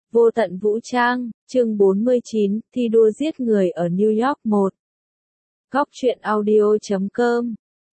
Vô tận vũ trang, chương 49, thi đua giết người ở New York 1. Góc truyện audio.com.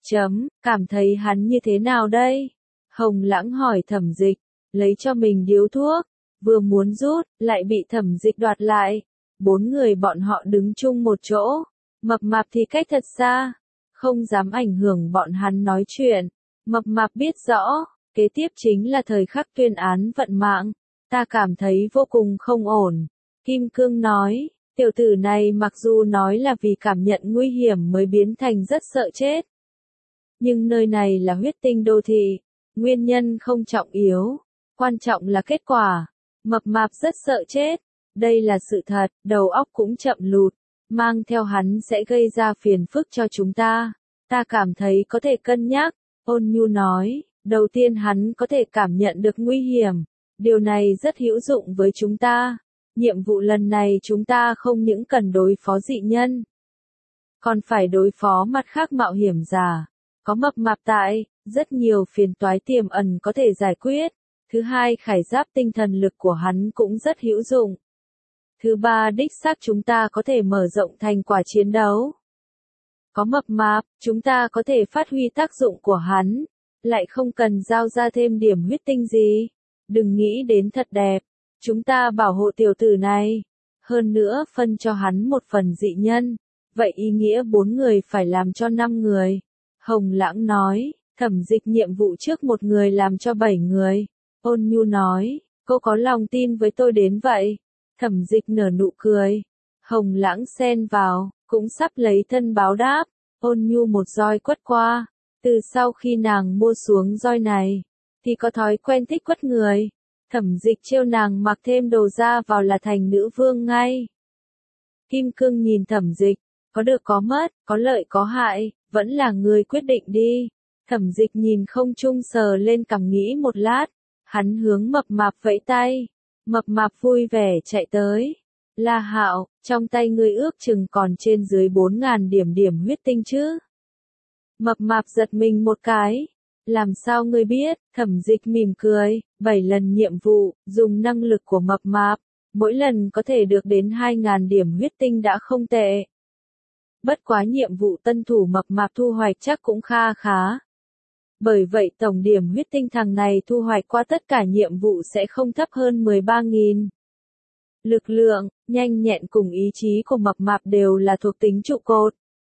Cảm thấy hắn như thế nào đây? Hồng Lãng hỏi Thẩm Dịch, lấy cho mình điếu thuốc, vừa muốn rút, lại bị Thẩm Dịch đoạt lại. Bốn người bọn họ đứng chung một chỗ, Mập Mạp thì cách thật xa, không dám ảnh hưởng bọn hắn nói chuyện. Mập Mạp biết rõ, kế tiếp chính là thời khắc tuyên án vận mạng. Ta cảm thấy vô cùng không ổn. Kim Cương nói, tiểu tử này mặc dù nói là vì cảm nhận nguy hiểm mới biến thành rất sợ chết. Nhưng nơi này là huyết tinh đô thị, nguyên nhân không trọng yếu, quan trọng là kết quả. Mập Mạp rất sợ chết, đây là sự thật, đầu óc cũng chậm lụt, mang theo hắn sẽ gây ra phiền phức cho chúng ta. Ta cảm thấy có thể cân nhắc, Ôn Nhu nói, đầu tiên hắn có thể cảm nhận được nguy hiểm. Điều này rất hữu dụng với chúng ta. Nhiệm vụ lần này chúng ta không những cần đối phó dị nhân, còn phải đối phó mặt khác mạo hiểm giả. Có Mập Mạp tại, rất nhiều phiền toái tiềm ẩn có thể giải quyết. Thứ hai, khải giáp tinh thần lực của hắn cũng rất hữu dụng. Thứ ba, đích xác chúng ta có thể mở rộng thành quả chiến đấu. Có Mập Mạp, chúng ta có thể phát huy tác dụng của hắn, lại không cần giao ra thêm điểm huyết tinh gì. Đừng nghĩ đến thật đẹp, chúng ta bảo hộ tiểu tử này, hơn nữa phân cho hắn một phần dị nhân, vậy ý nghĩa 4 người phải làm cho 5 người. Hồng Lãng nói, Thẩm Dịch nhiệm vụ trước một người làm cho 7 người. Ôn Nhu nói, cô có lòng tin với tôi đến vậy. Thẩm Dịch nở nụ cười. Hồng Lãng xen vào, cũng sắp lấy thân báo đáp. Ôn Nhu một roi quất qua, từ sau khi nàng mua xuống roi này thì có thói quen thích quất người. Thẩm Dịch trêu nàng mặc thêm đồ ra vào là thành nữ vương ngay. Kim Cương nhìn Thẩm Dịch, có được có mất, có lợi có hại, vẫn là người quyết định đi. Thẩm Dịch nhìn không trung sờ lên cằm nghĩ một lát, hắn hướng Mập Mạp vẫy tay. Mập Mạp vui vẻ chạy tới. La Hạo, trong tay ngươi ước chừng còn trên dưới 4.000 điểm huyết tinh chứ? Mập Mạp giật mình một cái. Làm sao ngươi biết? Thẩm Dịch mỉm cười, 7 lần nhiệm vụ, dùng năng lực của Mập Mạp, mỗi lần có thể được đến 2.000 điểm huyết tinh đã không tệ. Bất quá nhiệm vụ tân thủ Mập Mạp thu hoạch chắc cũng kha khá. Bởi vậy tổng điểm huyết tinh thằng này thu hoạch qua tất cả nhiệm vụ sẽ không thấp hơn 13.000. Lực lượng, nhanh nhẹn cùng ý chí của Mập Mạp đều là thuộc tính trụ cột.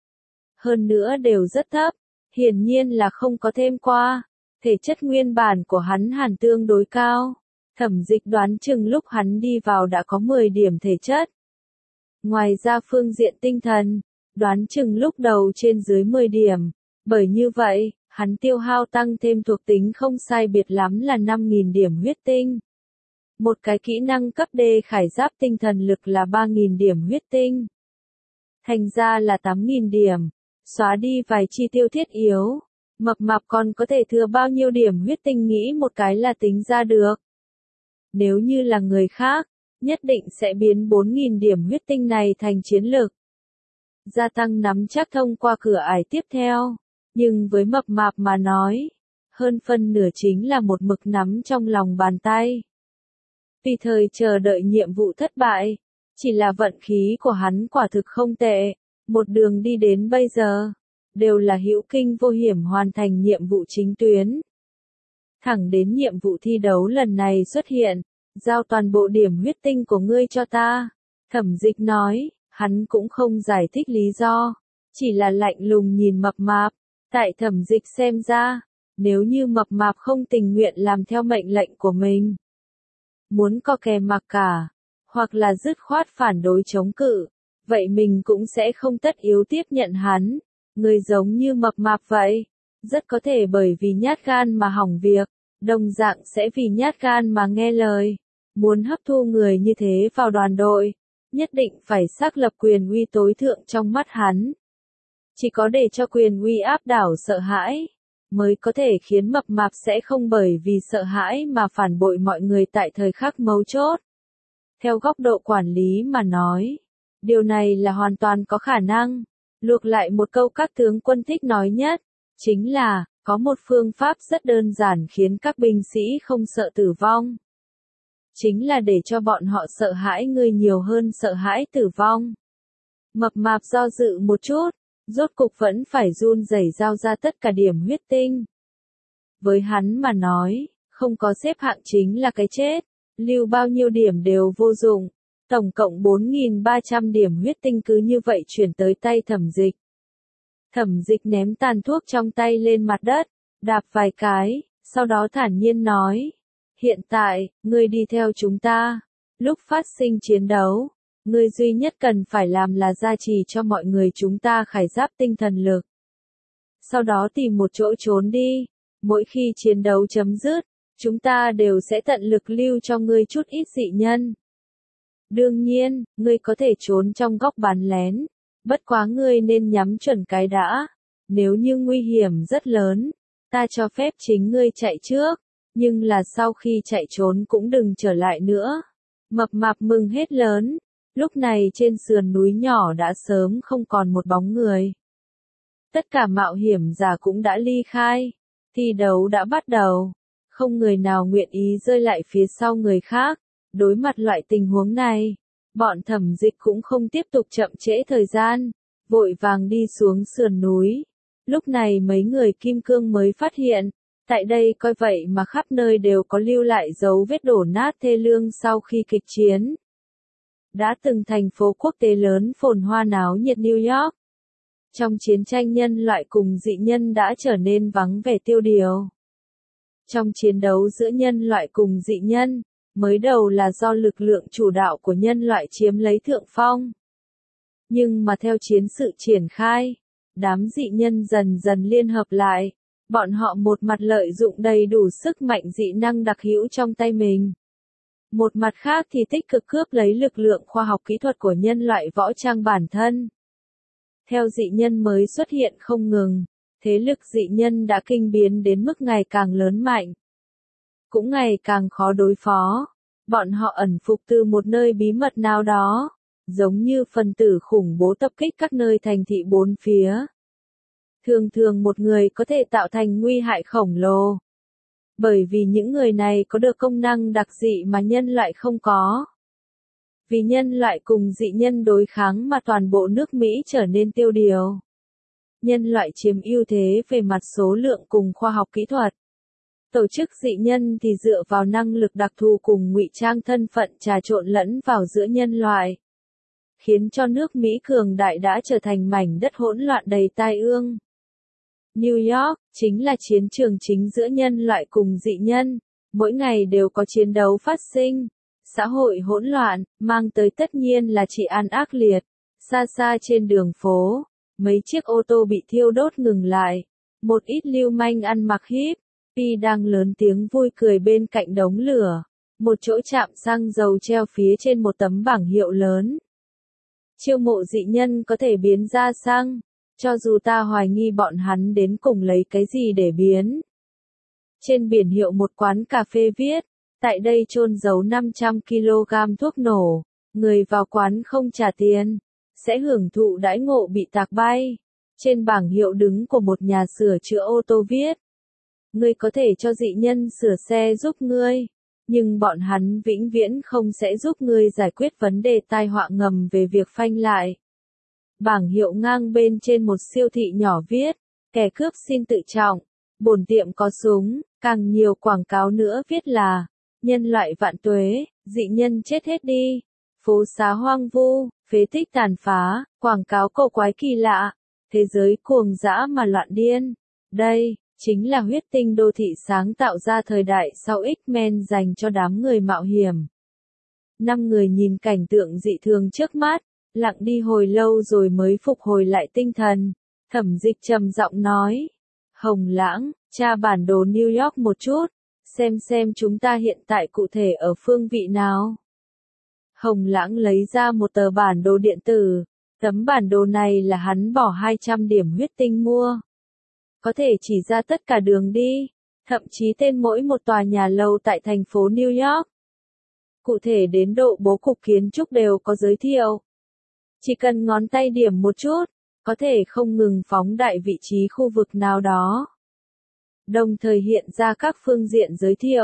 Hơn nữa đều rất thấp. Hiển nhiên là không có thêm qua. Thể chất nguyên bản của hắn hẳn tương đối cao. Thẩm Dịch đoán chừng lúc hắn đi vào đã có 10 điểm thể chất. Ngoài ra phương diện tinh thần, đoán chừng lúc đầu trên dưới 10 điểm. Bởi như vậy, hắn tiêu hao tăng thêm thuộc tính không sai biệt lắm là 5.000 điểm huyết tinh. Một cái kỹ năng cấp D khải giáp tinh thần lực là 3.000 điểm huyết tinh. Thành ra là 8.000 điểm. Xóa đi vài chi tiêu thiết yếu. Mập Mạp còn có thể thừa bao nhiêu điểm huyết tinh nghĩ một cái là tính ra được. Nếu như là người khác, nhất định sẽ biến 4.000 điểm huyết tinh này thành chiến lực. Gia tăng nắm chắc thông qua cửa ải tiếp theo. Nhưng với Mập Mạp mà nói, hơn phân nửa chính là một mực nắm trong lòng bàn tay. Vì thời chờ đợi nhiệm vụ thất bại, chỉ là vận khí của hắn quả thực không tệ. Một đường đi đến bây giờ, đều là hữu kinh vô hiểm hoàn thành nhiệm vụ chính tuyến. Thẳng đến nhiệm vụ thi đấu lần này xuất hiện, giao toàn bộ điểm huyết tinh của ngươi cho ta. Thẩm Dịch nói, hắn cũng không giải thích lý do, chỉ là lạnh lùng nhìn Mập Mạp. Tại Thẩm Dịch xem ra, nếu như Mập Mạp không tình nguyện làm theo mệnh lệnh của mình, muốn co kè mặc cả, hoặc là dứt khoát phản đối chống cự, vậy mình cũng sẽ không tất yếu tiếp nhận hắn. Người giống như Mập Mạp vậy, rất có thể bởi vì nhát gan mà hỏng việc, đồng dạng sẽ vì nhát gan mà nghe lời. Muốn hấp thu người như thế vào đoàn đội, nhất định phải xác lập quyền uy tối thượng trong mắt hắn. Chỉ có để cho quyền uy áp đảo sợ hãi, mới có thể khiến Mập Mạp sẽ không bởi vì sợ hãi mà phản bội mọi người tại thời khắc mấu chốt. Theo góc độ quản lý mà nói, điều này là hoàn toàn có khả năng. Luộc lại một câu các tướng quân thích nói nhất, chính là, có một phương pháp rất đơn giản khiến các binh sĩ không sợ tử vong. chính là để cho bọn họ sợ hãi ngươi nhiều hơn sợ hãi tử vong. Mập mạp do dự một chút, rốt cục vẫn phải run rẩy giao ra tất cả điểm huyết tinh. Với hắn mà nói, không có xếp hạng chính là cái chết, lưu bao nhiêu điểm đều vô dụng, tổng cộng 4.300 điểm huyết tinh cứ như vậy chuyển tới tay Thẩm Dịch. Thẩm Dịch ném tàn thuốc trong tay lên mặt đất, đạp vài cái, sau đó thản nhiên nói, hiện tại, ngươi đi theo chúng ta, lúc phát sinh chiến đấu, ngươi duy nhất cần phải làm là gia trì cho mọi người chúng ta khải giáp tinh thần lực. Sau đó tìm một chỗ trốn đi, mỗi khi chiến đấu chấm dứt, chúng ta đều sẽ tận lực lưu cho ngươi chút ít dị nhân. Đương nhiên, ngươi có thể trốn trong góc bắn lén, bất quá ngươi nên nhắm chuẩn cái đã, nếu như nguy hiểm rất lớn, ta cho phép chính ngươi chạy trước, nhưng là sau khi chạy trốn cũng đừng trở lại nữa. Mập mạp mừng hết lớn, lúc này trên sườn núi nhỏ đã sớm không còn một bóng người. Tất cả mạo hiểm giả cũng đã ly khai, thi đấu đã bắt đầu, không người nào nguyện ý rơi lại phía sau người khác. Đối mặt loại tình huống này, bọn Thẩm Dịch cũng không tiếp tục chậm trễ thời gian, vội vàng đi xuống sườn núi. Lúc này mấy người kim cương mới phát hiện, tại đây coi vậy mà khắp nơi đều có lưu lại dấu vết đổ nát thê lương sau khi kịch chiến. Đã từng thành phố quốc tế lớn phồn hoa náo nhiệt New York. Trong chiến tranh nhân loại cùng dị nhân đã trở nên vắng vẻ tiêu điều. Trong chiến đấu giữa nhân loại cùng dị nhân, mới đầu là do lực lượng chủ đạo của nhân loại chiếm lấy thượng phong. Nhưng mà theo chiến sự triển khai, đám dị nhân dần dần liên hợp lại, bọn họ một mặt lợi dụng đầy đủ sức mạnh dị năng đặc hữu trong tay mình. Một mặt khác thì tích cực cướp lấy lực lượng khoa học kỹ thuật của nhân loại võ trang bản thân. Theo dị nhân mới xuất hiện không ngừng, thế lực dị nhân đã kinh biến đến mức ngày càng lớn mạnh. Cũng ngày càng khó đối phó, bọn họ ẩn phục từ một nơi bí mật nào đó, giống như phần tử khủng bố tập kích các nơi thành thị bốn phía. Thường thường một người có thể tạo thành nguy hại khổng lồ. Bởi vì những người này có được công năng đặc dị mà nhân loại không có. Vì nhân loại cùng dị nhân đối kháng mà toàn bộ nước Mỹ trở nên tiêu điều. Nhân loại chiếm ưu thế về mặt số lượng cùng khoa học kỹ thuật. Tổ chức dị nhân thì dựa vào năng lực đặc thù cùng ngụy trang thân phận trà trộn lẫn vào giữa nhân loại. Khiến cho nước Mỹ cường đại đã trở thành mảnh đất hỗn loạn đầy tai ương. New York, chính là chiến trường chính giữa nhân loại cùng dị nhân, mỗi ngày đều có chiến đấu phát sinh. Xã hội hỗn loạn, mang tới tất nhiên là trị an ác liệt. Xa xa trên đường phố, mấy chiếc ô tô bị thiêu đốt ngừng lại. Một ít lưu manh ăn mặc hip, Pi đang lớn tiếng vui cười bên cạnh đống lửa. Một chỗ trạm xăng dầu treo phía trên một tấm bảng hiệu lớn. Chiêu mộ dị nhân có thể biến ra xăng, cho dù ta hoài nghi bọn hắn đến cùng lấy cái gì để biến. Trên biển hiệu một quán cà phê viết, tại đây chôn giấu 500 kg thuốc nổ, người vào quán không trả tiền, sẽ hưởng thụ đãi ngộ bị tạc bay. Trên bảng hiệu đứng của một nhà sửa chữa ô tô viết, ngươi có thể cho dị nhân sửa xe giúp ngươi, nhưng bọn hắn vĩnh viễn không sẽ giúp ngươi giải quyết vấn đề tai họa ngầm về việc phanh lại. Bảng hiệu ngang bên trên một siêu thị nhỏ viết, kẻ cướp xin tự trọng, bổn tiệm có súng, càng nhiều quảng cáo nữa viết là, nhân loại vạn tuế, dị nhân chết hết đi, phố xá hoang vu, phế tích tàn phá, quảng cáo cổ quái kỳ lạ, thế giới cuồng dã mà loạn điên. Đây, chính là huyết tinh đô thị sáng tạo ra thời đại sau X-Men dành cho đám người mạo hiểm. 5 người nhìn cảnh tượng dị thường trước mắt, lặng đi hồi lâu rồi mới phục hồi lại tinh thần. Thẩm Dịch trầm giọng nói, Hồng Lãng, tra bản đồ New York một chút, xem chúng ta hiện tại cụ thể ở phương vị nào. Hồng Lãng lấy ra một tờ bản đồ điện tử, tấm bản đồ này là hắn bỏ 200 điểm huyết tinh mua. Có thể chỉ ra tất cả đường đi, thậm chí tên mỗi một tòa nhà lầu tại thành phố New York. Cụ thể đến độ bố cục kiến trúc đều có giới thiệu. Chỉ cần ngón tay điểm một chút, có thể không ngừng phóng đại vị trí khu vực nào đó. Đồng thời hiện ra các phương diện giới thiệu,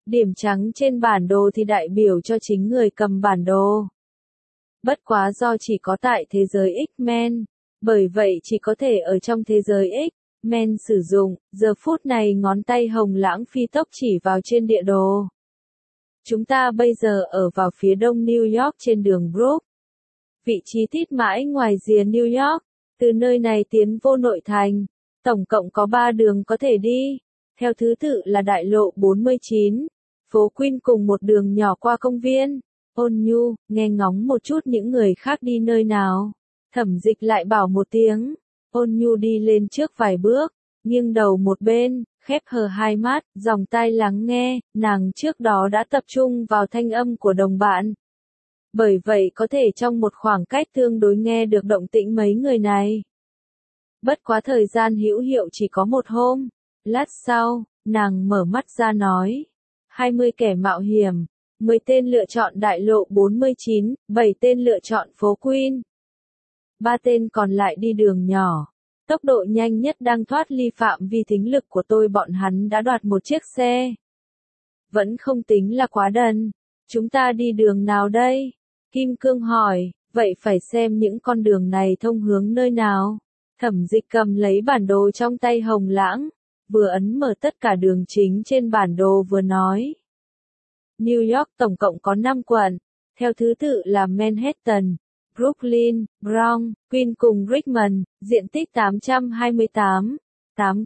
Điểm trắng trên bản đồ thì đại biểu cho chính người cầm bản đồ. Bất quá do chỉ có tại thế giới X-Men, bởi vậy chỉ có thể ở trong thế giới X-Men sử dụng, giờ phút này ngón tay Hồng Lãng phi tốc chỉ vào trên địa đồ. Chúng ta bây giờ ở vào phía đông New York trên đường Brook. Vị trí tít mãi ngoài rìa New York, từ nơi này tiến vô nội thành, tổng cộng có 3 đường có thể đi, theo thứ tự là đại lộ 49, phố Queen cùng một đường nhỏ qua công viên. Ôn Nhu, nghe ngóng một chút những người khác đi nơi nào. Thẩm Dịch lại bảo một tiếng. Ôn Nhu đi lên trước vài bước, nghiêng đầu một bên, khép hờ hai mắt, dòng tai lắng nghe, nàng trước đó đã tập trung vào thanh âm của đồng bạn. Bởi vậy có thể trong một khoảng cách tương đối nghe được động tĩnh mấy người này. Bất quá thời gian hữu hiệu chỉ có một hôm. Lát sau, nàng mở mắt ra nói. 20 kẻ mạo hiểm, 10 tên lựa chọn đại lộ 49, 7 tên lựa chọn phố Queen. 3 tên còn lại đi đường nhỏ. Tốc độ nhanh nhất đang thoát ly phạm vi thính lực của tôi, bọn hắn đã đoạt một chiếc xe. Vẫn không tính là quá đần. Chúng ta đi đường nào đây? Kim Cương hỏi, vậy phải xem những con đường này thông hướng nơi nào. Thẩm Dịch cầm lấy bản đồ trong tay Hồng Lãng, vừa ấn mở tất cả đường chính trên bản đồ vừa nói. New York tổng cộng có 5 quận, theo thứ tự là Manhattan, Brooklyn, Bronx, Queens cùng Richmond, diện tích 828, 8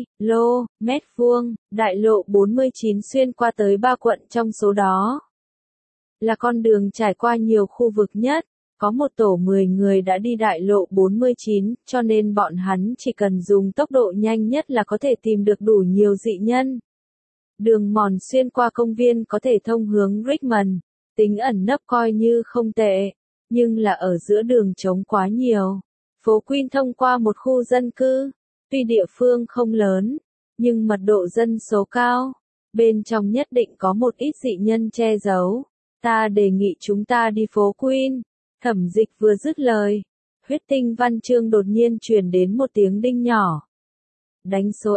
km vuông, đại lộ 49 xuyên qua tới 3 quận trong số đó. Là con đường trải qua nhiều khu vực nhất, có một tổ 10 người đã đi đại lộ 49, cho nên bọn hắn chỉ cần dùng tốc độ nhanh nhất là có thể tìm được đủ nhiều dị nhân. Đường mòn xuyên qua công viên có thể thông hướng Richmond, tính ẩn nấp coi như không tệ, nhưng là ở giữa đường trống quá nhiều. Phố Queen thông qua một khu dân cư, tuy địa phương không lớn, nhưng mật độ dân số cao, bên trong nhất định có một ít dị nhân che giấu. Ta đề nghị chúng ta đi phố Queen. Thẩm Dịch vừa dứt lời, huyết tinh văn chương đột nhiên truyền đến một tiếng đinh nhỏ. Đánh số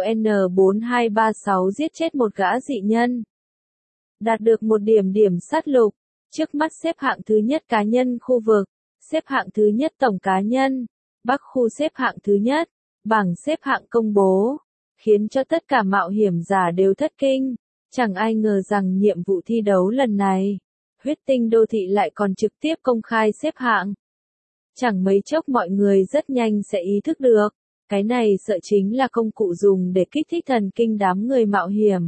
N4236 giết chết một gã dị nhân. Đạt được một điểm sát lục. Trước mắt xếp hạng thứ nhất cá nhân khu vực, xếp hạng thứ nhất tổng cá nhân, Bắc khu xếp hạng thứ nhất, bảng xếp hạng công bố, khiến cho tất cả mạo hiểm giả đều thất kinh. Chẳng ai ngờ rằng nhiệm vụ thi đấu lần này, huyết tinh đô thị lại còn trực tiếp công khai xếp hạng. Chẳng mấy chốc mọi người rất nhanh sẽ ý thức được, cái này sợ chính là công cụ dùng để kích thích thần kinh đám người mạo hiểm.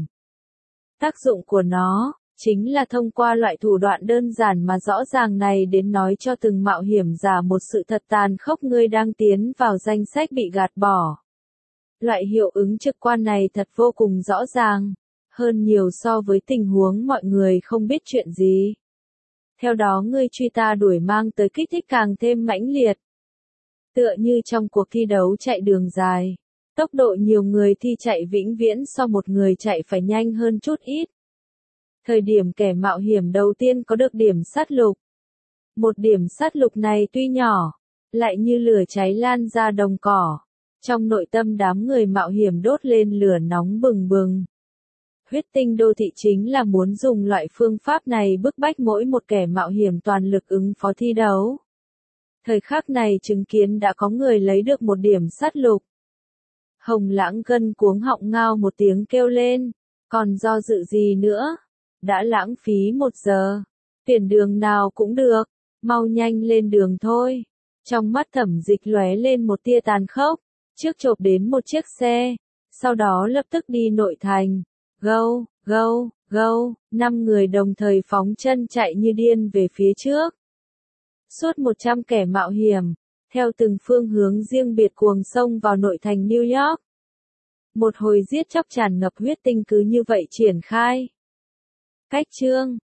Tác dụng của nó, chính là thông qua loại thủ đoạn đơn giản mà rõ ràng này đến nói cho từng mạo hiểm giả một sự thật tàn khốc, ngươi đang tiến vào danh sách bị gạt bỏ. Loại hiệu ứng trực quan này thật vô cùng rõ ràng, hơn nhiều so với tình huống mọi người không biết chuyện gì. Theo đó ngươi truy ta đuổi mang tới kích thích càng thêm mãnh liệt. Tựa như trong cuộc thi đấu chạy đường dài, tốc độ nhiều người thi chạy vĩnh viễn so một người chạy phải nhanh hơn chút ít. Thời điểm kẻ mạo hiểm đầu tiên có được điểm sát lục. Một điểm sát lục này tuy nhỏ, lại như lửa cháy lan ra đồng cỏ. Trong nội tâm đám người mạo hiểm đốt lên lửa nóng bừng bừng. Huyết tinh đô thị chính là muốn dùng loại phương pháp này bức bách mỗi một kẻ mạo hiểm toàn lực ứng phó thi đấu. Thời khắc này chứng kiến đã có người lấy được một điểm sát lục. Hồng Lãng gân cuống họng ngao một tiếng kêu lên, còn do dự gì nữa? Đã lãng phí 1 giờ, tuyển đường nào cũng được, mau nhanh lên đường thôi. Trong mắt Thẩm Dịch lóe lên một tia tàn khốc, trước chộp đến một chiếc xe, sau đó lập tức đi nội thành. Go, go, go, 5 người đồng thời phóng chân chạy như điên về phía trước. Suốt 100 kẻ mạo hiểm, theo từng phương hướng riêng biệt cuồng xông vào nội thành New York. Một hồi giết chóc tràn ngập huyết tinh cứ như vậy triển khai. Cách chương